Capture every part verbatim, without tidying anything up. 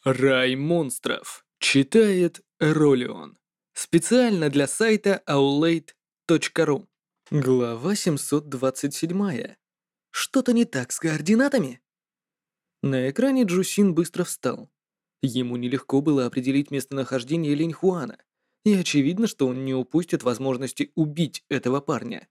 Рай монстров. Читает Ролион. Специально для сайта аулейт точка ру. Глава семьсот двадцать семь. Что-то не так с координатами? На экране Джусин быстро встал. Ему нелегко было определить местонахождение Линьхуана, и очевидно, что он не упустит возможности убить этого парня.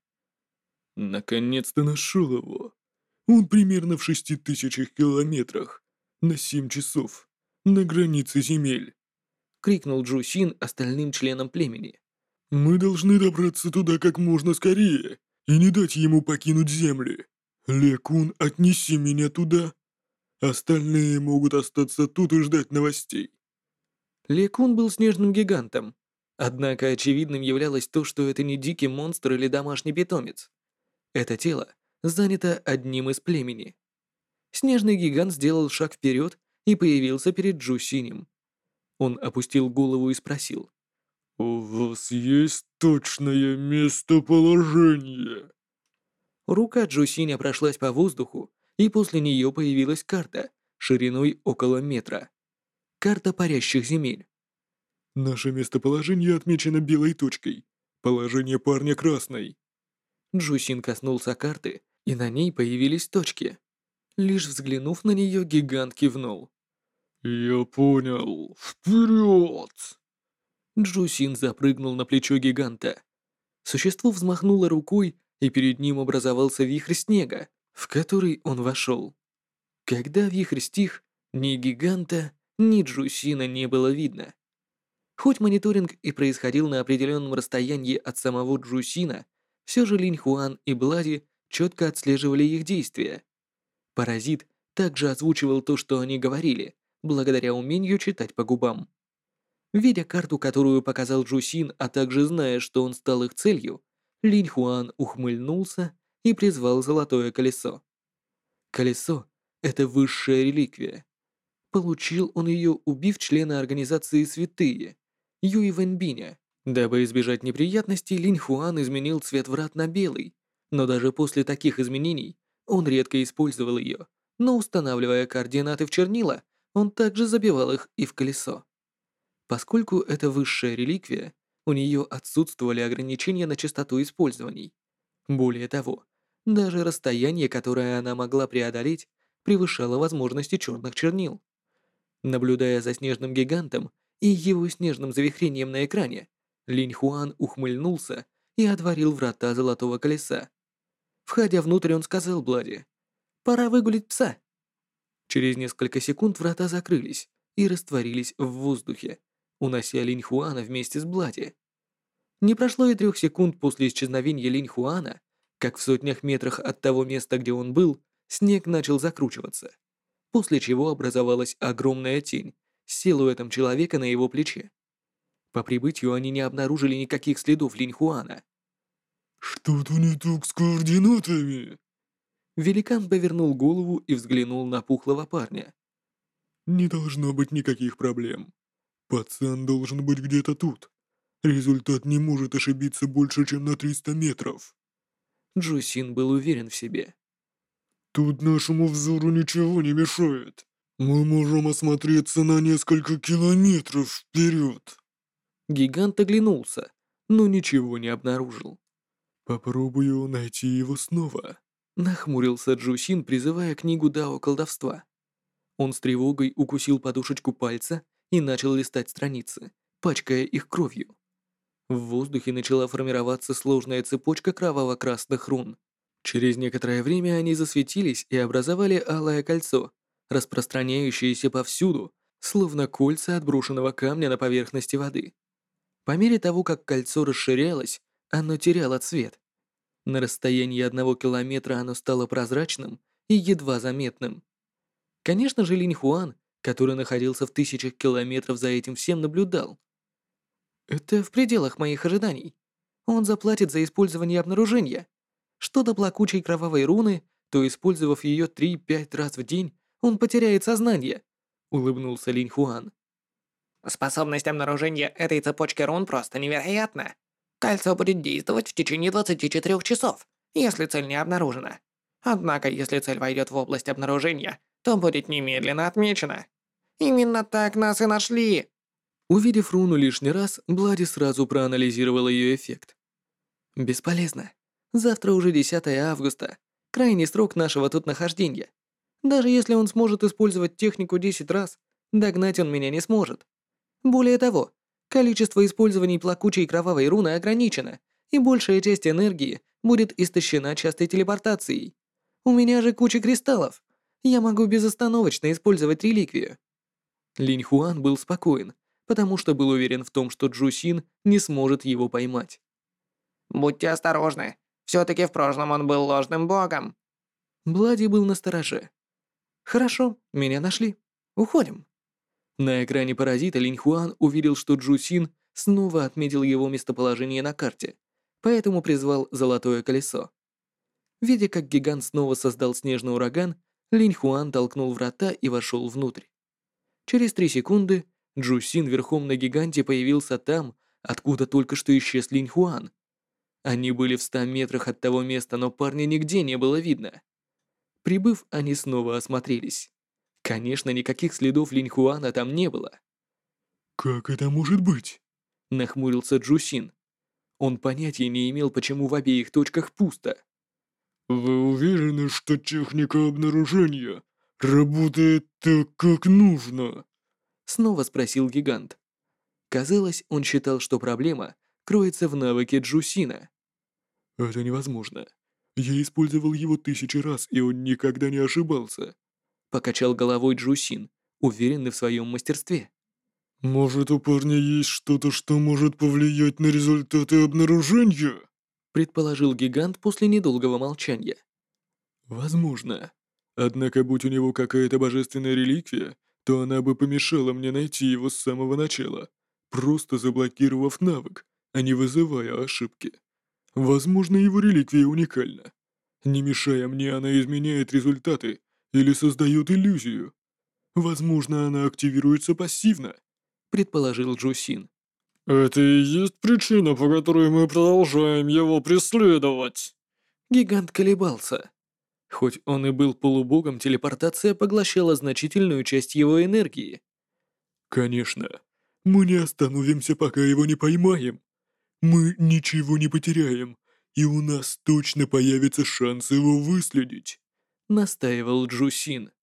Наконец-то нашел его. Он примерно в шести тысячах километрах. На семь часов. На границе земель. Крикнул Джусин остальным членам племени. Мы должны добраться туда как можно скорее и не дать ему покинуть земли. Лекун, отнеси меня туда. Остальные могут остаться тут и ждать новостей. Лекун был снежным гигантом. Однако очевидным являлось то, что это не дикий монстр или домашний питомец. Это тело занято одним из племени. Снежный гигант сделал шаг вперед и появился перед Джусинем. Он опустил голову и спросил. «У вас есть точное местоположение?» Рука Джусиня прошлась по воздуху, и после нее появилась карта, шириной около метра. Карта парящих земель. «Наше местоположение отмечено белой точкой. Положение парня красной». Джусин коснулся карты, и на ней появились точки. Лишь взглянув на нее, гигант кивнул. «Я понял. Вперед!» Джусин запрыгнул на плечо гиганта. Существо взмахнуло рукой, и перед ним образовался вихрь снега, в который он вошел. Когда вихрь стих, ни гиганта, ни Джусина не было видно. Хоть мониторинг и происходил на определенном расстоянии от самого Джусина, все же Линьхуан и Блади четко отслеживали их действия. Паразит также озвучивал то, что они говорили, благодаря умению читать по губам. Видя карту, которую показал Джусин, а также зная, что он стал их целью, Линьхуан ухмыльнулся и призвал золотое колесо. Колесо — это высшая реликвия. Получил он ее, убив члена организации «Святые» Юй Вэньбиня. Дабы избежать неприятностей, Линьхуан изменил цвет врат на белый, но даже после таких изменений он редко использовал ее, но устанавливая координаты в чернила, он также забивал их и в колесо. Поскольку это высшая реликвия, у нее отсутствовали ограничения на частоту использований. Более того, даже расстояние, которое она могла преодолеть, превышало возможности черных чернил. Наблюдая за снежным гигантом и его снежным завихрением на экране, Линьхуан ухмыльнулся и отворил врата Золотого Колеса. Входя внутрь, он сказал Блади: «Пора выгулить пса». Через несколько секунд врата закрылись и растворились в воздухе, унося Линьхуана вместе с Блади. Не прошло и трех секунд после исчезновения Линьхуана, как в сотнях метрах от того места, где он был, снег начал закручиваться, после чего образовалась огромная тень с силуэтом человека на его плече. По прибытию они не обнаружили никаких следов Линьхуана. «Что-то не так с координатами!» Великан повернул голову и взглянул на пухлого парня. «Не должно быть никаких проблем. Пацан должен быть где-то тут. Результат не может ошибиться больше, чем на триста метров. Джусин был уверен в себе. Тут нашему взору ничего не мешает. Мы можем осмотреться на несколько километров вперед». Гигант оглянулся, но ничего не обнаружил. «Попробую найти его снова». Нахмурился Джусин, призывая книгу Дао колдовства. Он с тревогой укусил подушечку пальца и начал листать страницы, пачкая их кровью. В воздухе начала формироваться сложная цепочка кроваво-красных рун. Через некоторое время они засветились и образовали алое кольцо, распространяющееся повсюду, словно кольца отброшенного камня на поверхности воды. По мере того, как кольцо расширялось, оно теряло цвет. На расстоянии одного километра оно стало прозрачным и едва заметным. Конечно же, Линьхуан, который находился в тысячах километров за этим всем, наблюдал. Это в пределах моих ожиданий. Он заплатит за использование обнаружения. Что до плакучей кровавой руны, то, использовав ее три-пять раз в день, он потеряет сознание, улыбнулся Линьхуан. Способность обнаружения этой цепочки рун просто невероятна. Кольцо будет действовать в течение двадцати четырёх часов, если цель не обнаружена. Однако, если цель войдет в область обнаружения, то будет немедленно отмечена. Именно так нас и нашли. Увидев руну лишний раз, Блади сразу проанализировал ее эффект. Бесполезно. Завтра уже десятое августа. Крайний срок нашего тут нахождения. Даже если он сможет использовать технику десять раз, догнать он меня не сможет. Более того, количество использований плакучей кровавой руны ограничено, и большая часть энергии будет истощена частой телепортацией. У меня же куча кристаллов. Я могу безостановочно использовать реликвию. Линь Хуан был спокоен, потому что был уверен в том, что Джу Син не сможет его поймать. Будьте осторожны. Все-таки в прошлом он был ложным богом. Блади был настороже. «Хорошо, меня нашли. Уходим». На экране паразита Линь Хуан увидел, что Джу Син снова отметил его местоположение на карте, поэтому призвал Золотое Колесо. Видя, как гигант снова создал снежный ураган, Линь Хуан толкнул врата и вошел внутрь. Через три секунды Джу Син верхом на гиганте появился там, откуда только что исчез Линь Хуан. Они были в ста метрах от того места, но парня нигде не было видно. Прибыв, они снова осмотрелись. Конечно, никаких следов Линь Хуана там не было. «Как это может быть?» — нахмурился Джу Син. Он понятия не имел, почему в обеих точках пусто. «Вы уверены, что техника обнаружения работает так, как нужно?» Снова спросил гигант. Казалось, он считал, что проблема кроется в навыке Джу Сина. «Это невозможно. Я использовал его тысячи раз, и он никогда не ошибался». Покачал головой Джу Син, уверенный в своем мастерстве. «Может, у парня есть что-то, что может повлиять на результаты обнаружения?» Предположил гигант после недолгого молчания. «Возможно. Однако, будь у него какая-то божественная реликвия, то она бы помешала мне найти его с самого начала, просто заблокировав навык, а не вызывая ошибки. Возможно, его реликвия уникальна. Не мешая мне, она изменяет результаты или создает иллюзию. Возможно, она активируется пассивно», — Предположил Джу Син. «Это и есть причина, по которой мы продолжаем его преследовать». Гигант колебался. Хоть он и был полубогом, телепортация поглощала значительную часть его энергии. «Конечно. Мы не остановимся, пока его не поймаем. Мы ничего не потеряем, и у нас точно появится шанс его выследить», Настаивал Джу Син.